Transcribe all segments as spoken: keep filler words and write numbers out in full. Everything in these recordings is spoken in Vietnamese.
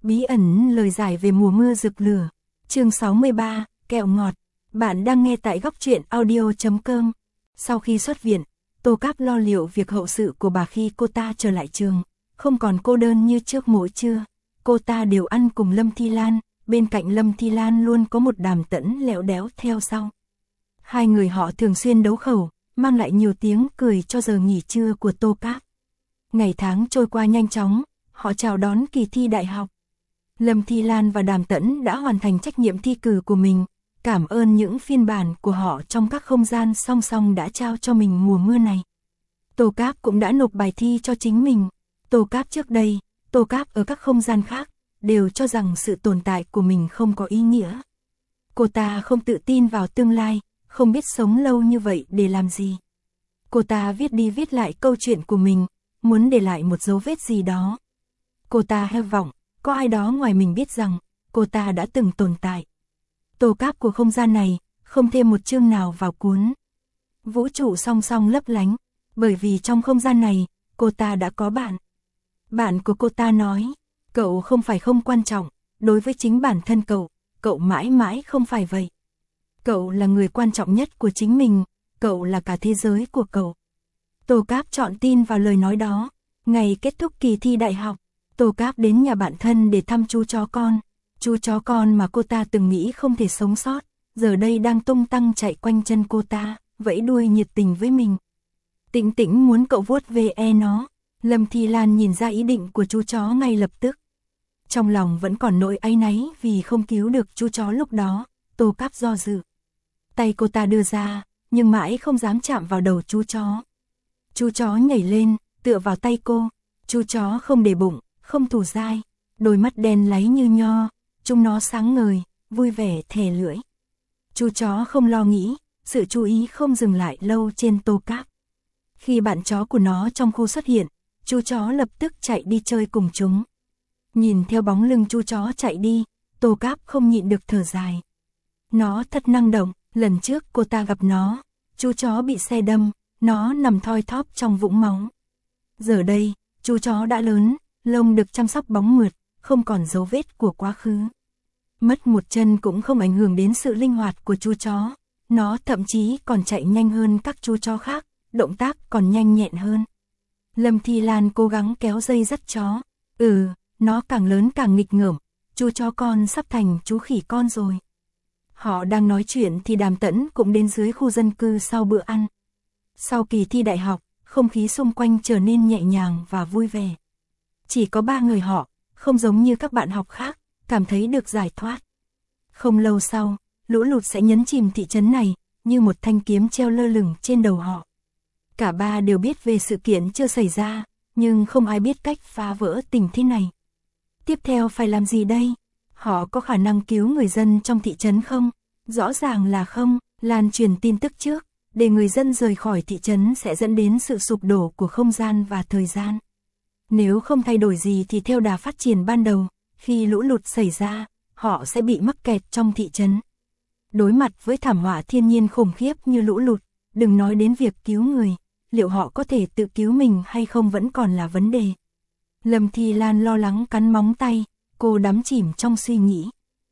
Bí ẩn lời giải về mùa mưa rực lửa. Chương sáu mươi ba, kẹo ngọt. Bạn đang nghe tại góc truyện audio chấm com. Sau khi xuất viện, Tô Cáp lo liệu việc hậu sự của bà khi cô ta trở lại trường, không còn cô đơn như trước. Mỗi trưa, cô ta đều ăn cùng Lâm Thi Lan, bên cạnh Lâm Thi Lan luôn có một Đàm Tẫn lẹo đéo theo sau. Hai người họ thường xuyên đấu khẩu, mang lại nhiều tiếng cười cho giờ nghỉ trưa của Tô Cáp. Ngày tháng trôi qua nhanh chóng, họ chào đón kỳ thi đại học. Lâm Thi Lan và Đàm Tẫn đã hoàn thành trách nhiệm thi cử của mình, cảm ơn những phiên bản của họ trong các không gian song song đã trao cho mình mùa mưa này. Tô Cáp cũng đã nộp bài thi cho chính mình. Tô Cáp trước đây, Tô Cáp ở các không gian khác, đều cho rằng sự tồn tại của mình không có ý nghĩa. Cô ta không tự tin vào tương lai, không biết sống lâu như vậy để làm gì. Cô ta viết đi viết lại câu chuyện của mình, muốn để lại một dấu vết gì đó. Cô ta hy vọng có ai đó ngoài mình biết rằng cô ta đã từng tồn tại. Tô Cáp của không gian này không thêm một chương nào vào cuốn vũ trụ song song lấp lánh, bởi vì trong không gian này cô ta đã có bạn. Bạn của cô ta nói, cậu không phải không quan trọng, đối với chính bản thân cậu, cậu mãi mãi không phải vậy. Cậu là người quan trọng nhất của chính mình, cậu là cả thế giới của cậu. Tô Cáp chọn tin vào lời nói đó. Ngày kết thúc kỳ thi đại học, Tô Cáp đến nhà bạn thân để thăm chú chó con. Chú chó con mà cô ta từng nghĩ không thể sống sót, giờ đây đang tung tăng chạy quanh chân cô ta, vẫy đuôi nhiệt tình với mình. Tĩnh Tĩnh muốn cậu vuốt ve nó. Lâm Thi Lan nhìn ra ý định của chú chó ngay lập tức. Trong lòng vẫn còn nỗi áy náy vì không cứu được chú chó lúc đó. Tô Cáp do dự. Tay cô ta đưa ra, nhưng mãi không dám chạm vào đầu chú chó. Chú chó nhảy lên, tựa vào tay cô. Chú chó không để bụng, không thủ dai, đôi mắt đen láy như nho, chúng nó sáng ngời, vui vẻ thè lưỡi. Chú chó không lo nghĩ, sự chú ý không dừng lại lâu trên Tô Cáp. Khi bạn chó của nó trong khu xuất hiện, chú chó lập tức chạy đi chơi cùng chúng. Nhìn theo bóng lưng chú chó chạy đi, Tô Cáp không nhịn được thở dài. Nó thật năng động, lần trước cô ta gặp nó, chú chó bị xe đâm, nó nằm thoi thóp trong vũng máu. Giờ đây, chú chó đã lớn, lông được chăm sóc bóng mượt, không còn dấu vết của quá khứ. Mất một chân cũng không ảnh hưởng đến sự linh hoạt của chú chó, nó thậm chí còn chạy nhanh hơn các chú chó khác, động tác còn nhanh nhẹn hơn. Lâm Thi Lan cố gắng kéo dây dắt chó. Ừ, nó càng lớn càng nghịch ngợm, chú chó con sắp thành chú khỉ con rồi. Họ đang nói chuyện thì Đàm Tẫn cũng đến dưới khu dân cư sau bữa ăn. Sau kỳ thi đại học, không khí xung quanh trở nên nhẹ nhàng và vui vẻ. Chỉ có ba người họ, không giống như các bạn học khác, cảm thấy được giải thoát. Không lâu sau, lũ lụt sẽ nhấn chìm thị trấn này, như một thanh kiếm treo lơ lửng trên đầu họ. Cả ba đều biết về sự kiện chưa xảy ra, nhưng không ai biết cách phá vỡ tình thế này. Tiếp theo phải làm gì đây? Họ có khả năng cứu người dân trong thị trấn không? Rõ ràng là không. Lan truyền tin tức trước, để người dân rời khỏi thị trấn sẽ dẫn đến sự sụp đổ của không gian và thời gian. Nếu không thay đổi gì thì theo đà phát triển ban đầu, khi lũ lụt xảy ra, họ sẽ bị mắc kẹt trong thị trấn. Đối mặt với thảm họa thiên nhiên khủng khiếp như lũ lụt, đừng nói đến việc cứu người, liệu họ có thể tự cứu mình hay không vẫn còn là vấn đề. Lâm Thi Lan lo lắng cắn móng tay, cô đắm chìm trong suy nghĩ.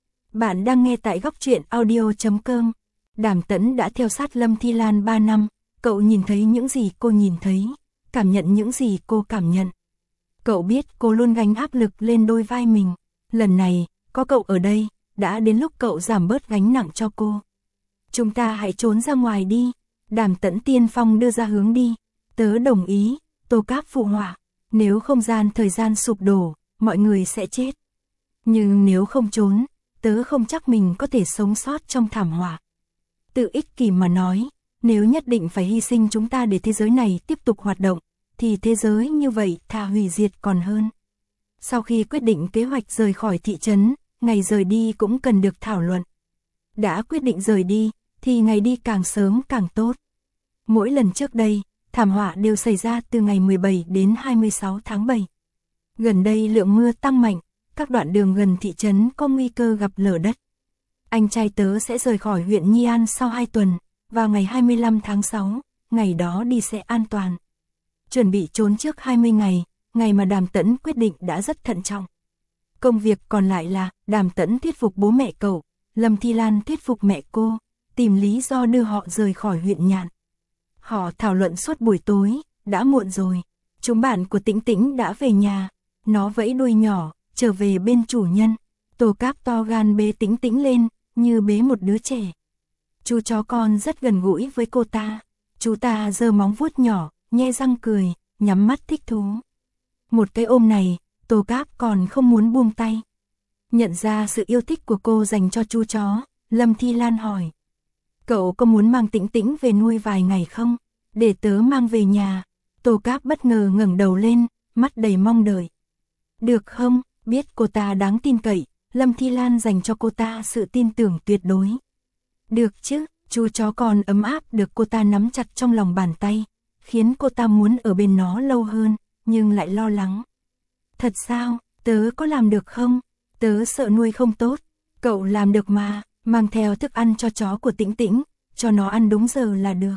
Bạn đang nghe tại góc truyện audio chấm com. Đàm Tẫn đã theo sát Lâm Thi Lan ba năm, cậu nhìn thấy những gì cô nhìn thấy, cảm nhận những gì cô cảm nhận. Cậu biết cô luôn gánh áp lực lên đôi vai mình. Lần này, có cậu ở đây, đã đến lúc cậu giảm bớt gánh nặng cho cô. Chúng ta hãy trốn ra ngoài đi. Đàm Tẫn tiên phong đưa ra hướng đi. Tớ đồng ý. Tô Cáp phụ họa. Nếu không gian thời gian sụp đổ, mọi người sẽ chết. Nhưng nếu không trốn, tớ không chắc mình có thể sống sót trong thảm họa. Tự ích kỷ mà nói, nếu nhất định phải hy sinh chúng ta để thế giới này tiếp tục hoạt động, thì thế giới như vậy thà hủy diệt còn hơn. Sau khi quyết định kế hoạch rời khỏi thị trấn, ngày rời đi cũng cần được thảo luận. Đã quyết định rời đi, thì ngày đi càng sớm càng tốt. Mỗi lần trước đây, thảm họa đều xảy ra từ ngày mười bảy đến hai mươi sáu tháng bảy. Gần đây lượng mưa tăng mạnh, các đoạn đường gần thị trấn có nguy cơ gặp lở đất. Anh trai tớ sẽ rời khỏi huyện Nhi An sau hai tuần, vào ngày hai mươi lăm tháng sáu, ngày đó đi sẽ an toàn. Chuẩn bị trốn trước hai mươi ngày, ngày mà Đàm Tẫn quyết định đã rất thận trọng. Công việc còn lại là Đàm Tẫn thuyết phục bố mẹ cậu, Lâm Thi Lan thuyết phục mẹ cô, tìm lý do đưa họ rời khỏi huyện Nhạn. Họ thảo luận suốt buổi tối, đã muộn rồi. Chúng bạn của Tĩnh Tĩnh đã về nhà. Nó vẫy đuôi nhỏ, trở về bên chủ nhân. Tô Cáp to gan bế Tĩnh Tĩnh lên, như bế một đứa trẻ. Chú chó con rất gần gũi với cô ta. Chú ta giơ móng vuốt nhỏ, nhe răng cười, nhắm mắt thích thú. Một cái ôm này, Tô Cáp còn không muốn buông tay. Nhận ra sự yêu thích của cô dành cho chú chó, Lâm Thi Lan hỏi. Cậu có muốn mang Tĩnh Tĩnh về nuôi vài ngày không? Để tớ mang về nhà. Tô Cáp bất ngờ ngẩng đầu lên, mắt đầy mong đợi. Được không? Biết cô ta đáng tin cậy, Lâm Thi Lan dành cho cô ta sự tin tưởng tuyệt đối. Được chứ, chú chó con ấm áp được cô ta nắm chặt trong lòng bàn tay, khiến cô ta muốn ở bên nó lâu hơn, nhưng lại lo lắng. Thật sao, tớ có làm được không? Tớ sợ nuôi không tốt. Cậu làm được mà, mang theo thức ăn cho chó của Tĩnh Tĩnh, cho nó ăn đúng giờ là được.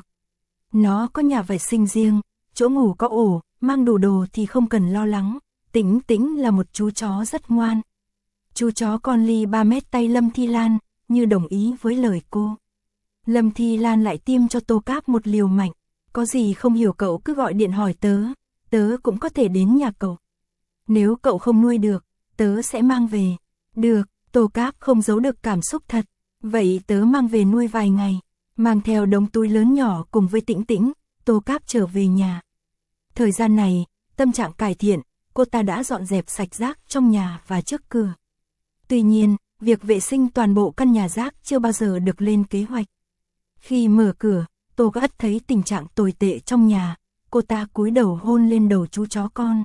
Nó có nhà vệ sinh riêng, chỗ ngủ có ổ, mang đủ đồ thì không cần lo lắng. Tĩnh Tĩnh là một chú chó rất ngoan. Chú chó con ly ba mét tay Lâm Thi Lan, như đồng ý với lời cô. Lâm Thi Lan lại tiêm cho Tô Cáp một liều mạnh. Có gì không hiểu cậu cứ gọi điện hỏi tớ, tớ cũng có thể đến nhà cậu. Nếu cậu không nuôi được, tớ sẽ mang về. Được, Tô Cáp không giấu được cảm xúc thật. Vậy tớ mang về nuôi vài ngày. Mang theo đống túi lớn nhỏ cùng với Tĩnh Tĩnh, Tô Cáp trở về nhà. Thời gian này, tâm trạng cải thiện, cô ta đã dọn dẹp sạch rác trong nhà và trước cửa. Tuy nhiên, việc vệ sinh toàn bộ căn nhà rác chưa bao giờ được lên kế hoạch. Khi mở cửa, Tô Cáp thấy tình trạng tồi tệ trong nhà, cô ta cúi đầu hôn lên đầu chú chó con.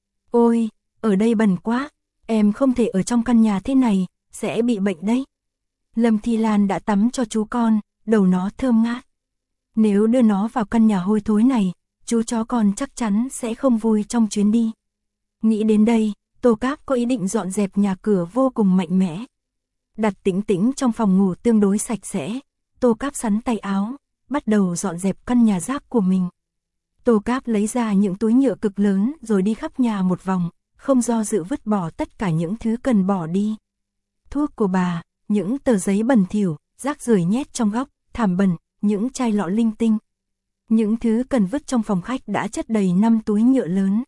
Ôi, ở đây bẩn quá, em không thể ở trong căn nhà thế này, sẽ bị bệnh đấy. Lâm Thi Lan đã tắm cho chú con, đầu nó thơm ngát. Nếu đưa nó vào căn nhà hôi thối này, chú chó con chắc chắn sẽ không vui trong chuyến đi. Nghĩ đến đây, Tô Cáp có ý định dọn dẹp nhà cửa vô cùng mạnh mẽ. Đặt Tĩnh Tĩnh trong phòng ngủ tương đối sạch sẽ, Tô Cáp sắn tay áo, bắt đầu dọn dẹp căn nhà rác của mình. Tô Cáp lấy ra những túi nhựa cực lớn rồi đi khắp nhà một vòng, không do dự vứt bỏ tất cả những thứ cần bỏ đi. Thuốc của bà, những tờ giấy bẩn thỉu, rác rưởi nhét trong góc, thảm bẩn, những chai lọ linh tinh. Những thứ cần vứt trong phòng khách đã chất đầy năm túi nhựa lớn.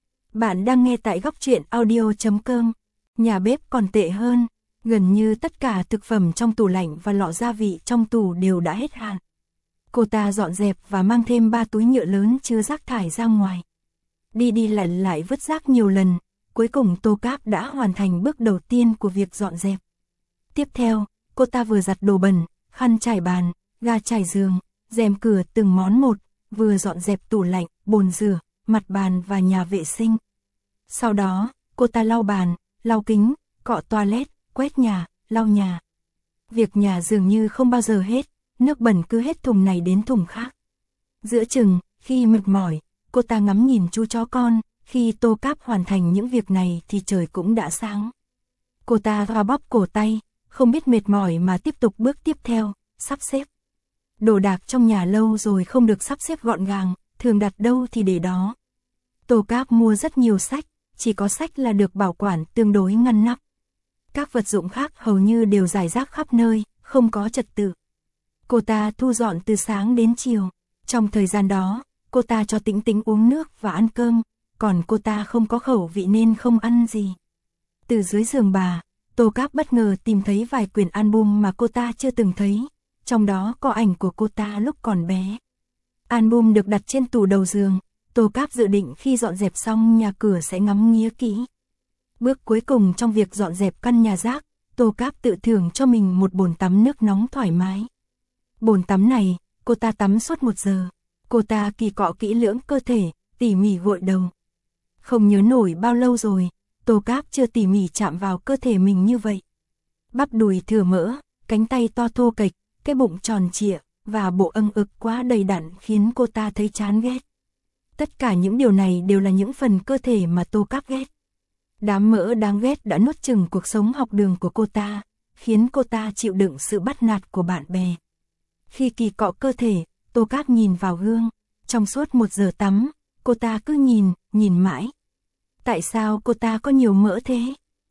Bạn đang nghe tại góc truyện audio chấm com. Nhà bếp còn tệ hơn, gần như tất cả thực phẩm trong tủ lạnh và lọ gia vị trong tủ đều đã hết hạn. Cô ta dọn dẹp và mang thêm ba túi nhựa lớn chứa rác thải ra ngoài. Đi đi lại lại vứt rác nhiều lần, cuối cùng Tô Cáp đã hoàn thành bước đầu tiên của việc dọn dẹp. Tiếp theo, cô ta vừa giặt đồ bẩn, khăn trải bàn, ga trải giường, rèm cửa từng món một, vừa dọn dẹp tủ lạnh, bồn rửa, mặt bàn và nhà vệ sinh. Sau đó, cô ta lau bàn, lau kính, cọ toilet, quét nhà, lau nhà. Việc nhà dường như không bao giờ hết, nước bẩn cứ hết thùng này đến thùng khác. Giữa chừng, khi mệt mỏi, cô ta ngắm nhìn chú chó con, khi Tô Cáp hoàn thành những việc này thì trời cũng đã sáng. Cô ta xoa bóp cổ tay, không biết mệt mỏi mà tiếp tục bước tiếp theo, sắp xếp. Đồ đạc trong nhà lâu rồi không được sắp xếp gọn gàng, thường đặt đâu thì để đó. Tô Cáp mua rất nhiều sách, chỉ có sách là được bảo quản tương đối ngăn nắp. Các vật dụng khác hầu như đều rải rác khắp nơi, không có trật tự. Cô ta thu dọn từ sáng đến chiều. Trong thời gian đó, cô ta cho Tĩnh Tĩnh uống nước và ăn cơm, còn cô ta không có khẩu vị nên không ăn gì. Từ dưới giường bà, Tô Cáp bất ngờ tìm thấy vài quyển album mà cô ta chưa từng thấy, trong đó có ảnh của cô ta lúc còn bé. Album được đặt trên tủ đầu giường, Tô Cáp dự định khi dọn dẹp xong nhà cửa sẽ ngắm nghía kỹ. Bước cuối cùng trong việc dọn dẹp căn nhà rác, Tô Cáp tự thưởng cho mình một bồn tắm nước nóng thoải mái. Bồn tắm này, cô ta tắm suốt một giờ. Cô ta kỳ cọ kỹ lưỡng cơ thể, tỉ mỉ gội đầu. Không nhớ nổi bao lâu rồi, Tô Cáp chưa tỉ mỉ chạm vào cơ thể mình như vậy. Bắp đùi thừa mỡ, cánh tay to thô kệch, cái bụng tròn trịa, và bộ âng ực quá đầy đặn khiến cô ta thấy chán ghét. Tất cả những điều này đều là những phần cơ thể mà Tô Cáp ghét. Đám mỡ đáng ghét đã nuốt chửng cuộc sống học đường của cô ta, khiến cô ta chịu đựng sự bắt nạt của bạn bè. Khi kỳ cọ cơ thể, Tô Cáp nhìn vào gương, trong suốt một giờ tắm, cô ta cứ nhìn, nhìn mãi. Tại sao cô ta có nhiều mỡ thế?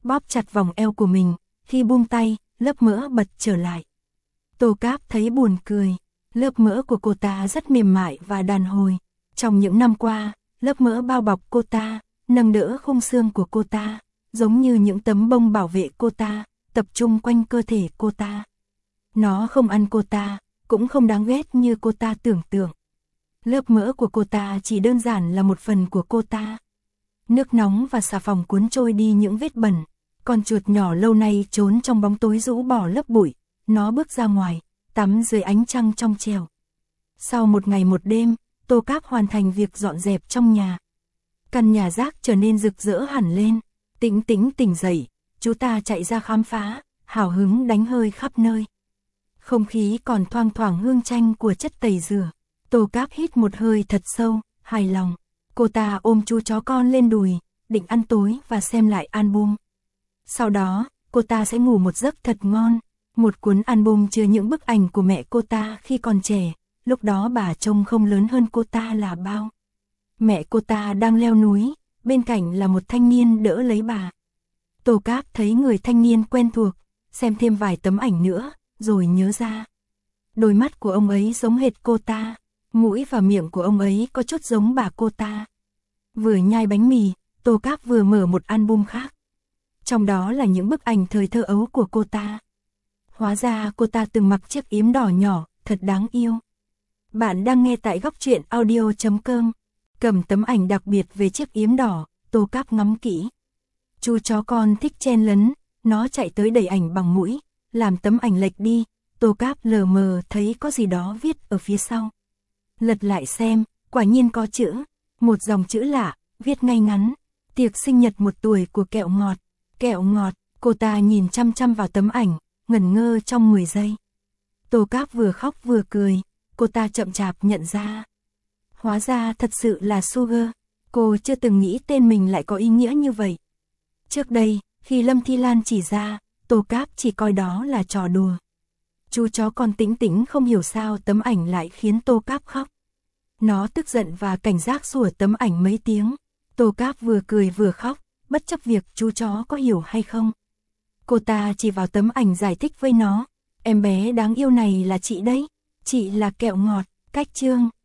bóp chặt vòng eo của mình, khi buông tay, lớp mỡ bật trở lại. Tô Cáp thấy buồn cười, lớp mỡ của cô ta rất mềm mại và đàn hồi. Trong những năm qua, lớp mỡ bao bọc cô ta, nâng đỡ khung xương của cô ta, giống như những tấm bông bảo vệ cô ta, tập trung quanh cơ thể cô ta. Nó không ăn cô ta, cũng không đáng ghét như cô ta tưởng tượng. Lớp mỡ của cô ta chỉ đơn giản là một phần của cô ta. Nước nóng và xà phòng cuốn trôi đi những vết bẩn. Con chuột nhỏ lâu nay trốn trong bóng tối rũ bỏ lớp bụi. Nó bước ra ngoài, tắm dưới ánh trăng trong trèo. Sau một ngày một đêm, Tô Cáp hoàn thành việc dọn dẹp trong nhà. Căn nhà rác trở nên rực rỡ hẳn lên. Tĩnh Tĩnh tỉnh dậy, chú ta chạy ra khám phá, hào hứng đánh hơi khắp nơi. Không khí còn thoang thoảng hương chanh của chất tẩy rửa. Tô Cáp hít một hơi thật sâu, hài lòng. Cô ta ôm chú chó con lên đùi, định ăn tối và xem lại album. Sau đó, cô ta sẽ ngủ một giấc thật ngon. Một cuốn album chứa những bức ảnh của mẹ cô ta khi còn trẻ, lúc đó bà trông không lớn hơn cô ta là bao. Mẹ cô ta đang leo núi, bên cạnh là một thanh niên đỡ lấy bà. Tô Cáp thấy người thanh niên quen thuộc, xem thêm vài tấm ảnh nữa, rồi nhớ ra. Đôi mắt của ông ấy giống hệt cô ta, mũi và miệng của ông ấy có chút giống bà cô ta. Vừa nhai bánh mì, Tô Cáp vừa mở một album khác. Trong đó là những bức ảnh thời thơ ấu của cô ta. Hóa ra cô ta từng mặc chiếc yếm đỏ nhỏ, thật đáng yêu. Bạn đang nghe tại góc truyện audio chấm com. Cầm tấm ảnh đặc biệt về chiếc yếm đỏ, Tô Cáp ngắm kỹ. Chú chó con thích chen lấn, nó chạy tới đẩy ảnh bằng mũi, làm tấm ảnh lệch đi. Tô Cáp lờ mờ thấy có gì đó viết ở phía sau. Lật lại xem, quả nhiên có chữ, một dòng chữ lạ, viết ngay ngắn. Tiệc sinh nhật một tuổi của kẹo ngọt. Kẹo ngọt, cô ta nhìn chăm chăm vào tấm ảnh, ngẩn ngơ trong mười giây. Tô Cáp vừa khóc vừa cười, cô ta chậm chạp nhận ra. Hóa ra thật sự là Sugar, cô chưa từng nghĩ tên mình lại có ý nghĩa như vậy. Trước đây, khi Lâm Thi Lan chỉ ra, Tô Cáp chỉ coi đó là trò đùa. Chú chó con Tĩnh Tĩnh không hiểu sao tấm ảnh lại khiến Tô Cáp khóc. Nó tức giận và cảnh giác sủa tấm ảnh mấy tiếng. Tô Cáp vừa cười vừa khóc, bất chấp việc chú chó có hiểu hay không. Cô ta chỉ vào tấm ảnh giải thích với nó. Em bé đáng yêu này là chị đấy, chị là kẹo ngọt, cách chương.